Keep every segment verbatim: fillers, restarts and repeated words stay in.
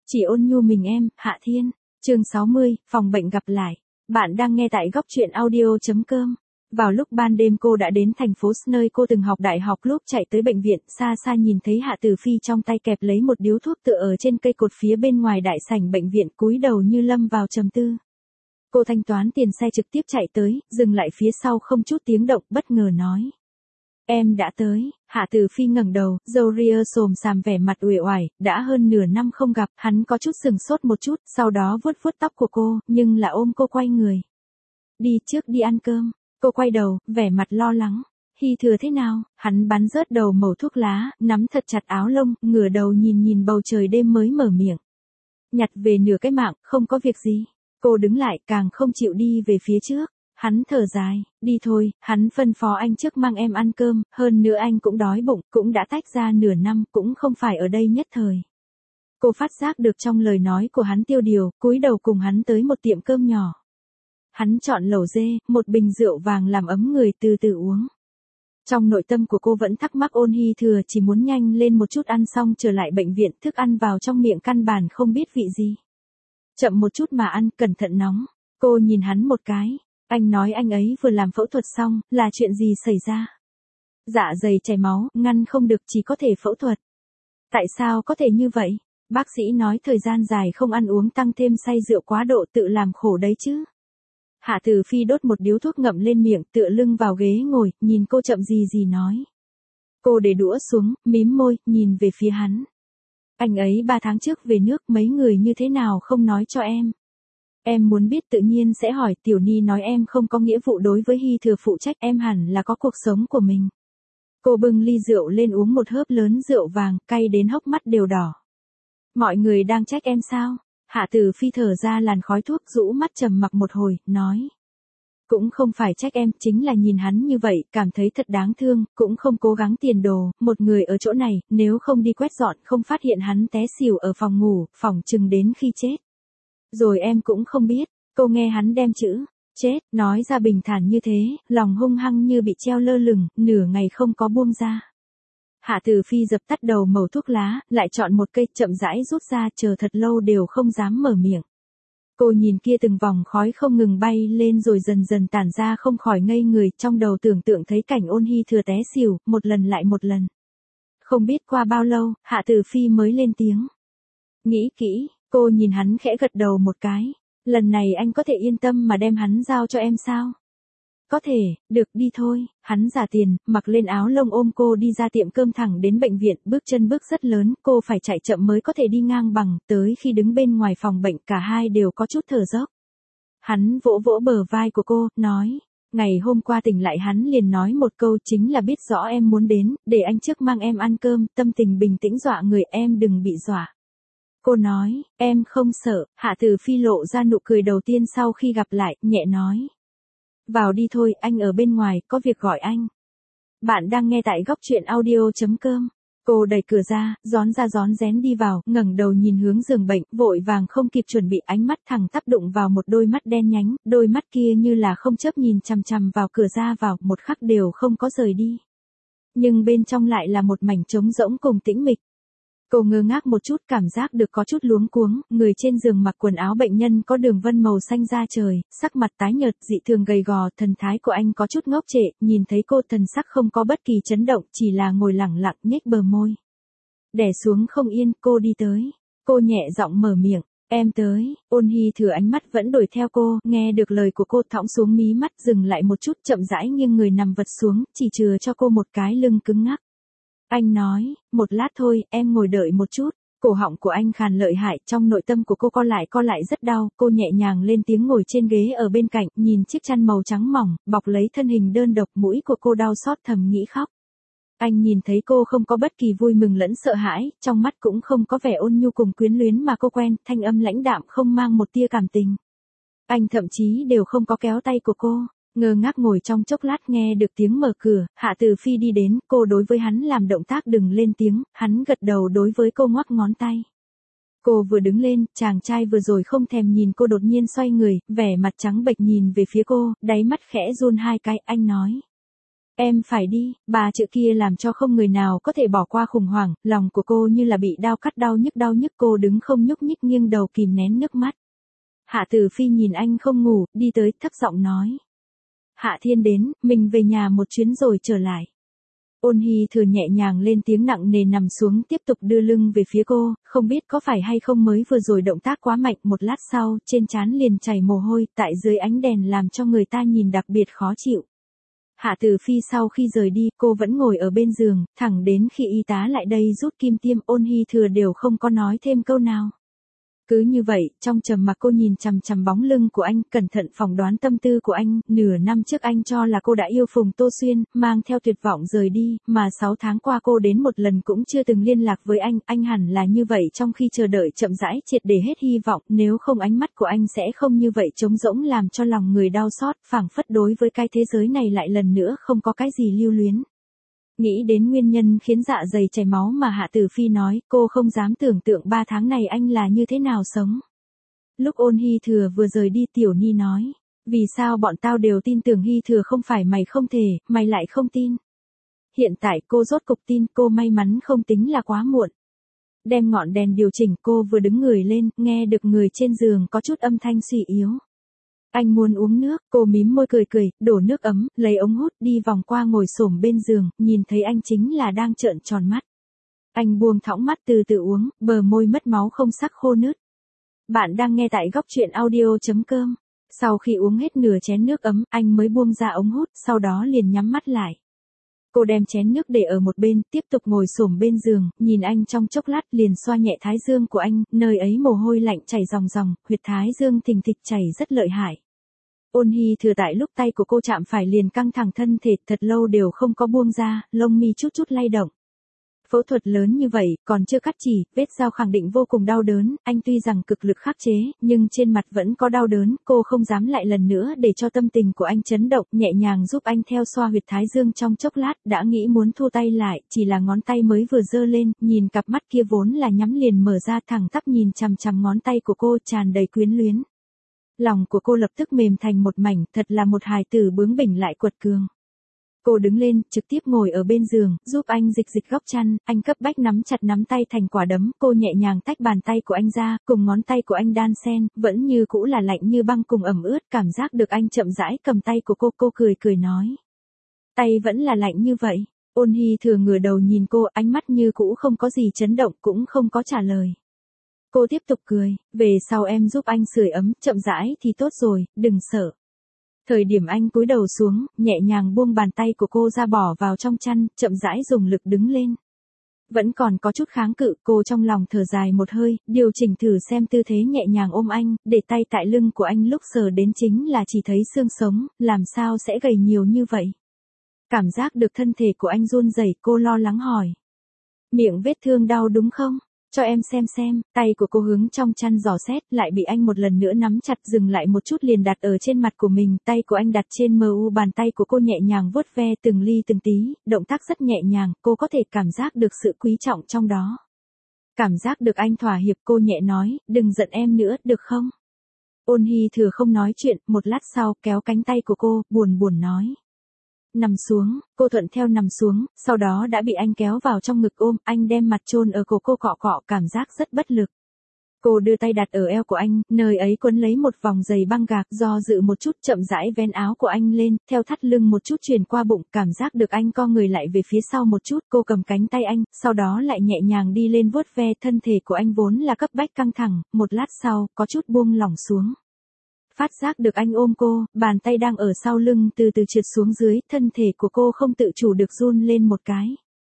Chỉ ôn nhu mình em, Hạ Thiên. Chương sáu mươi, phòng bệnh gặp lại. Bạn đang nghe tại góc truyện audio.com. Vào lúc ban đêm cô đã đến thành phố S nơi cô từng học đại học, lúc chạy tới bệnh viện, xa xa nhìn thấy Hạ Tử Phi trong tay kẹp lấy một điếu thuốc tựa ở trên cây cột phía bên ngoài đại sảnh bệnh viện, cúi đầu như lâm vào trầm tư. Cô thanh toán tiền xe trực tiếp chạy tới, dừng lại phía sau không chút tiếng động, bất ngờ nói. Em đã tới. Hạ Tử Phi ngẩng đầu, râu ria xồm xàm, vẻ mặt uể oải, đã hơn nửa năm không gặp, hắn có chút sừng sốt một chút, sau đó vuốt vuốt tóc của cô, nhưng là ôm cô quay người. Đi trước đi ăn cơm. Cô quay đầu, vẻ mặt lo lắng. Hy Thừa thế nào? Hắn bắn rớt đầu mẩu thuốc lá, nắm thật chặt áo lông, ngửa đầu nhìn nhìn bầu trời đêm mới mở miệng. Nhặt về nửa cái mạng, không có việc gì. Cô đứng lại, càng không chịu đi về phía trước. Hắn thở dài, đi thôi, hắn phân phó anh trước mang em ăn cơm, hơn nữa anh cũng đói bụng, cũng đã tách ra nửa năm, cũng không phải ở đây nhất thời. Cô phát giác được trong lời nói của hắn tiêu điều, cúi đầu cùng hắn tới một tiệm cơm nhỏ. Hắn chọn lẩu dê, một bình rượu vàng làm ấm người, từ từ uống. Trong nội tâm của cô vẫn thắc mắc ôn Hy Thừa chỉ muốn nhanh lên một chút ăn xong trở lại bệnh viện, thức ăn vào trong miệng căn bản không biết vị gì. Chậm một chút mà ăn, cẩn thận nóng. Cô nhìn hắn một cái. Anh nói anh ấy vừa làm phẫu thuật xong, là chuyện gì xảy ra? Dạ dày chảy máu, ngăn không được, chỉ có thể phẫu thuật. Tại sao có thể như vậy? Bác sĩ nói thời gian dài không ăn uống tăng thêm say rượu quá độ tự làm khổ đấy chứ. Hạ Tử Phi đốt một điếu thuốc ngậm lên miệng, tựa lưng vào ghế ngồi, nhìn cô chậm gì gì nói. Cô để đũa xuống, mím môi, nhìn về phía hắn. Anh ấy ba tháng trước về nước, mấy người như thế nào không nói cho em. Em muốn biết tự nhiên sẽ hỏi. Tiểu Ni nói em không có nghĩa vụ đối với Hy Thừa phụ trách, em hẳn là có cuộc sống của mình. Cô bưng ly rượu lên uống một hớp lớn rượu vàng, cay đến hốc mắt đều đỏ. Mọi người đang trách em sao? Hạ Tử Phi thở ra làn khói thuốc, rũ mắt trầm mặc một hồi, nói. Cũng không phải trách em, chính là nhìn hắn như vậy, cảm thấy thật đáng thương, cũng không cố gắng tiền đồ, một người ở chỗ này, nếu không đi quét dọn, không phát hiện hắn té xỉu ở phòng ngủ, phỏng chừng đến khi chết. Rồi em cũng không biết. Cô nghe hắn đem chữ chết nói ra bình thản như thế, lòng hung hăng như bị treo lơ lửng, nửa ngày không có buông ra. Hạ Tử Phi dập tắt đầu mẩu thuốc lá, lại chọn một cây, chậm rãi rút ra, chờ thật lâu đều không dám mở miệng. Cô nhìn kia từng vòng khói không ngừng bay lên rồi dần dần tản ra, không khỏi ngây người, trong đầu tưởng tượng thấy cảnh ôn Hy Thừa té xỉu, một lần lại một lần. Không biết qua bao lâu, Hạ Tử Phi mới lên tiếng. Nghĩ kỹ. Cô nhìn hắn khẽ gật đầu một cái. Lần này anh có thể yên tâm mà đem hắn giao cho em sao? Có thể, được, đi thôi. Hắn trả tiền, mặc lên áo lông ôm cô đi ra tiệm cơm thẳng đến bệnh viện, bước chân bước rất lớn, cô phải chạy chậm mới có thể đi ngang bằng, tới khi đứng bên ngoài phòng bệnh cả hai đều có chút thở dốc. Hắn vỗ vỗ bờ vai của cô, nói. Ngày hôm qua tỉnh lại hắn liền nói một câu, chính là biết rõ em muốn đến, để anh trước mang em ăn cơm, tâm tình bình tĩnh dọa người, em đừng bị dọa. Cô nói, em không sợ. Hạ Tử Phi lộ ra nụ cười đầu tiên sau khi gặp lại, nhẹ nói. Vào đi thôi, anh ở bên ngoài, có việc gọi anh. Bạn đang nghe tại góc truyện audio.com. Cô đẩy cửa ra, rón ra rón rén đi vào, ngẩng đầu nhìn hướng giường bệnh, vội vàng không kịp chuẩn bị, ánh mắt thẳng tắp đụng vào một đôi mắt đen nhánh, đôi mắt kia như là không chớp nhìn chằm chằm vào cửa ra vào, một khắc đều không có rời đi. Nhưng bên trong lại là một mảnh trống rỗng cùng tĩnh mịch. Cô ngơ ngác một chút, cảm giác được có chút luống cuống, người trên giường mặc quần áo bệnh nhân có đường vân màu xanh da trời, sắc mặt tái nhợt, dị thường gầy gò, thần thái của anh có chút ngốc trệ, nhìn thấy cô thần sắc không có bất kỳ chấn động, chỉ là ngồi lẳng lặng nhếch bờ môi. Đè xuống không yên, cô đi tới. Cô nhẹ giọng mở miệng, em tới. Ôn Hy Thừa ánh mắt vẫn đuổi theo cô, nghe được lời của cô thõng xuống mí mắt, dừng lại một chút, chậm rãi nghiêng người nằm vật xuống, chỉ chừa cho cô một cái lưng cứng ngắc. Anh nói, một lát thôi, em ngồi đợi một chút. Cổ họng của anh khàn lợi hại, trong nội tâm của cô co lại co lại rất đau, cô nhẹ nhàng lên tiếng ngồi trên ghế ở bên cạnh, nhìn chiếc chăn màu trắng mỏng, bọc lấy thân hình đơn độc, mũi của cô đau xót thầm nghĩ khóc. Anh nhìn thấy cô không có bất kỳ vui mừng lẫn sợ hãi, trong mắt cũng không có vẻ ôn nhu cùng quyến luyến mà cô quen, thanh âm lãnh đạm không mang một tia cảm tình. Anh thậm chí đều không có kéo tay của cô. Ngơ ngác ngồi trong chốc lát, nghe được tiếng mở cửa, Hạ Tử Phi đi đến, cô đối với hắn làm động tác đừng lên tiếng, hắn gật đầu đối với cô ngoắc ngón tay. Cô vừa đứng lên, chàng trai vừa rồi không thèm nhìn cô đột nhiên xoay người, vẻ mặt trắng bệch nhìn về phía cô, đáy mắt khẽ run hai cái, anh nói. Em phải đi, ba chữ kia làm cho không người nào có thể bỏ qua khủng hoảng, lòng của cô như là bị đau cắt đau nhức đau nhức cô đứng không nhúc nhích nghiêng đầu kìm nén nước mắt. Hạ Tử Phi nhìn anh không ngủ, đi tới thấp giọng nói. Hạ Thiên đến, mình về nhà một chuyến rồi trở lại. Ôn Hy Thừa nhẹ nhàng lên tiếng nặng nề nằm xuống tiếp tục đưa lưng về phía cô, không biết có phải hay không mới vừa rồi động tác quá mạnh một lát sau, trên trán liền chảy mồ hôi, tại dưới ánh đèn làm cho người ta nhìn đặc biệt khó chịu. Hạ Tử Phi sau khi rời đi, cô vẫn ngồi ở bên giường, thẳng đến khi y tá lại đây rút kim tiêm, Ôn Hy Thừa đều không có nói thêm câu nào. Cứ như vậy, trong trầm mặc cô nhìn chằm chằm bóng lưng của anh, cẩn thận phỏng đoán tâm tư của anh, nửa năm trước anh cho là cô đã yêu Phùng Tô Xuyên, mang theo tuyệt vọng rời đi, mà sáu tháng qua cô đến một lần cũng chưa từng liên lạc với anh, anh hẳn là như vậy trong khi chờ đợi chậm rãi triệt để hết hy vọng, nếu không ánh mắt của anh sẽ không như vậy trống rỗng làm cho lòng người đau xót, phảng phất đối với cái thế giới này lại lần nữa không có cái gì lưu luyến. Nghĩ đến nguyên nhân khiến dạ dày chảy máu mà Hạ Tử Phi nói, cô không dám tưởng tượng ba tháng này anh là như thế nào sống. Lúc Ôn Hy Thừa vừa rời đi Tiểu Ni nói, vì sao bọn tao đều tin tưởng Hy Thừa không phải mày không thể, mày lại không tin. Hiện tại cô rốt cục tin, cô may mắn không tính là quá muộn. Đem ngọn đèn điều chỉnh, cô vừa đứng người lên, nghe được người trên giường có chút âm thanh suy yếu. Anh muốn uống nước, cô mím môi cười cười, đổ nước ấm, lấy ống hút đi vòng qua ngồi xổm bên giường, nhìn thấy anh chính là đang trợn tròn mắt. Anh buông thõng mắt từ từ uống, bờ môi mất máu không sắc khô nứt. Bạn đang nghe tại góc truyện audio.com. Sau khi uống hết nửa chén nước ấm, anh mới buông ra ống hút, sau đó liền nhắm mắt lại. Cô đem chén nước để ở một bên, tiếp tục ngồi xổm bên giường, nhìn anh trong chốc lát liền xoa nhẹ thái dương của anh, nơi ấy mồ hôi lạnh chảy ròng ròng, huyệt thái dương thình thịch chảy rất lợi hại. Ôn Hy Thừa tại lúc tay của cô chạm phải liền căng thẳng thân thể, thật lâu đều không có buông ra, lông mi chút chút lay động. Phẫu thuật lớn như vậy, còn chưa cắt chỉ, vết dao khẳng định vô cùng đau đớn, anh tuy rằng cực lực khắc chế, nhưng trên mặt vẫn có đau đớn, cô không dám lại lần nữa để cho tâm tình của anh chấn động, nhẹ nhàng giúp anh theo xoa huyệt thái dương trong chốc lát, đã nghĩ muốn thu tay lại, chỉ là ngón tay mới vừa giơ lên, nhìn cặp mắt kia vốn là nhắm liền mở ra thẳng tắp nhìn chằm chằm ngón tay của cô tràn đầy quyến luyến. Lòng của cô lập tức mềm thành một mảnh, thật là một hài tử bướng bỉnh lại quật cường. Cô đứng lên, trực tiếp ngồi ở bên giường, giúp anh dịch dịch góc chăn, anh cấp bách nắm chặt nắm tay thành quả đấm, cô nhẹ nhàng tách bàn tay của anh ra, cùng ngón tay của anh đan xen, vẫn như cũ là lạnh như băng cùng ẩm ướt, cảm giác được anh chậm rãi cầm tay của cô, cô cười cười nói. Tay vẫn là lạnh như vậy, Ôn Hy Thừa ngửa đầu nhìn cô, ánh mắt như cũ không có gì chấn động, cũng không có trả lời. Cô tiếp tục cười, về sau em giúp anh sưởi ấm, chậm rãi thì tốt rồi, đừng sợ. Thời điểm anh cúi đầu xuống, nhẹ nhàng buông bàn tay của cô ra bỏ vào trong chăn, chậm rãi dùng lực đứng lên. Vẫn còn có chút kháng cự, cô trong lòng thở dài một hơi, điều chỉnh thử xem tư thế nhẹ nhàng ôm anh, để tay tại lưng của anh lúc sờ đến chính là chỉ thấy xương sống, làm sao sẽ gầy nhiều như vậy. Cảm giác được thân thể của anh run rẩy, cô lo lắng hỏi. Miệng vết thương đau đúng không? Cho em xem xem, tay của cô hướng trong chăn dò xét, lại bị anh một lần nữa nắm chặt, dừng lại một chút liền đặt ở trên mặt của mình, tay của anh đặt trên mờ u bàn tay của cô nhẹ nhàng vuốt ve từng ly từng tí, động tác rất nhẹ nhàng, cô có thể cảm giác được sự quý trọng trong đó. Cảm giác được anh thỏa hiệp, cô nhẹ nói, đừng giận em nữa, được không? Ôn Hy Thừa không nói chuyện, một lát sau, kéo cánh tay của cô, buồn buồn nói. Nằm xuống, cô thuận theo nằm xuống, sau đó đã bị anh kéo vào trong ngực ôm, anh đem mặt chôn ở cổ cô cọ cọ, cảm giác rất bất lực. Cô đưa tay đặt ở eo của anh, nơi ấy quấn lấy một vòng giày băng gạc, do dự một chút chậm rãi vén áo của anh lên, theo thắt lưng một chút truyền qua bụng, cảm giác được anh co người lại về phía sau một chút, cô cầm cánh tay anh, sau đó lại nhẹ nhàng đi lên vuốt ve thân thể của anh vốn là cấp bách căng thẳng, một lát sau, có chút buông lỏng xuống. Phát giác được anh ôm cô, bàn tay đang ở sau lưng từ từ trượt xuống dưới, thân thể của cô không tự chủ được run lên một cái.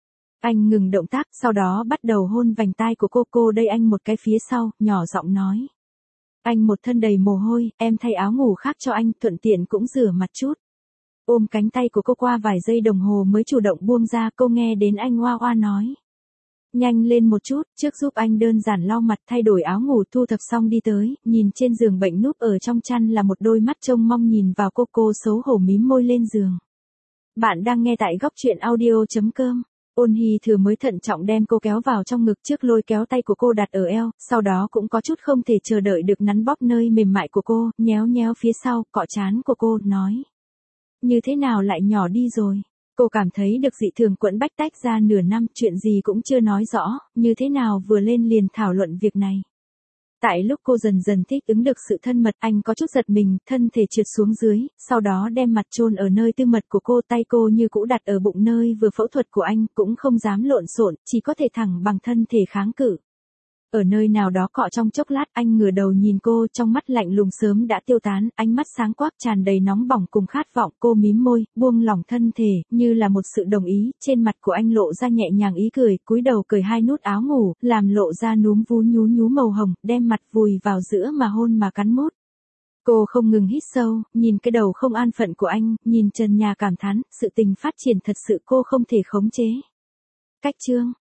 Anh ngừng động tác, sau đó bắt đầu hôn vành tai của cô, cô đẩy anh một cái phía sau, nhỏ giọng nói. Anh một thân đầy mồ hôi, em thay áo ngủ khác cho anh, thuận tiện cũng rửa mặt chút. Ôm cánh tay của cô qua vài giây đồng hồ mới chủ động buông ra, cô nghe đến anh oa oa nói. Nhanh lên một chút, trước giúp anh đơn giản lau mặt, thay đổi áo ngủ, thu thập xong đi tới, nhìn trên giường bệnh núp ở trong chăn là một đôi mắt trông mong nhìn vào cô, cô xấu hổ mím môi lên giường. Bạn đang nghe tại góc truyện audio.com. Ôn Hy Thừa mới thận trọng đem cô kéo vào trong ngực, trước lôi kéo tay của cô đặt ở eo, sau đó cũng có chút không thể chờ đợi được nắn bóp nơi mềm mại của cô, nhéo nhéo phía sau, cọ trán của cô, nói. Như thế nào lại nhỏ đi rồi? Cô cảm thấy được dị thường quẫn bách tách ra nửa năm, chuyện gì cũng chưa nói rõ, như thế nào vừa lên liền thảo luận việc này. Tại lúc cô dần dần thích ứng được sự thân mật, anh có chút giật mình, thân thể trượt xuống dưới, sau đó đem mặt chôn ở nơi tư mật của cô, tay cô như cũ đặt ở bụng nơi vừa phẫu thuật của anh, cũng không dám lộn xộn, chỉ có thể thẳng bằng thân thể kháng cự. Ở nơi nào đó cọ trong chốc lát, anh ngửa đầu nhìn cô, trong mắt lạnh lùng sớm đã tiêu tán, ánh mắt sáng quắc tràn đầy nóng bỏng cùng khát vọng. Cô mím môi, buông lỏng thân thể, như là một sự đồng ý, trên mặt của anh lộ ra nhẹ nhàng ý cười, cúi đầu cởi hai nút áo ngủ, làm lộ ra núm vú nhú nhú màu hồng, đem mặt vùi vào giữa mà hôn mà cắn mút. Cô không ngừng hít sâu, nhìn cái đầu không an phận của anh, nhìn trần nhà cảm thán, sự tình phát triển thật sự cô không thể khống chế. Cách chương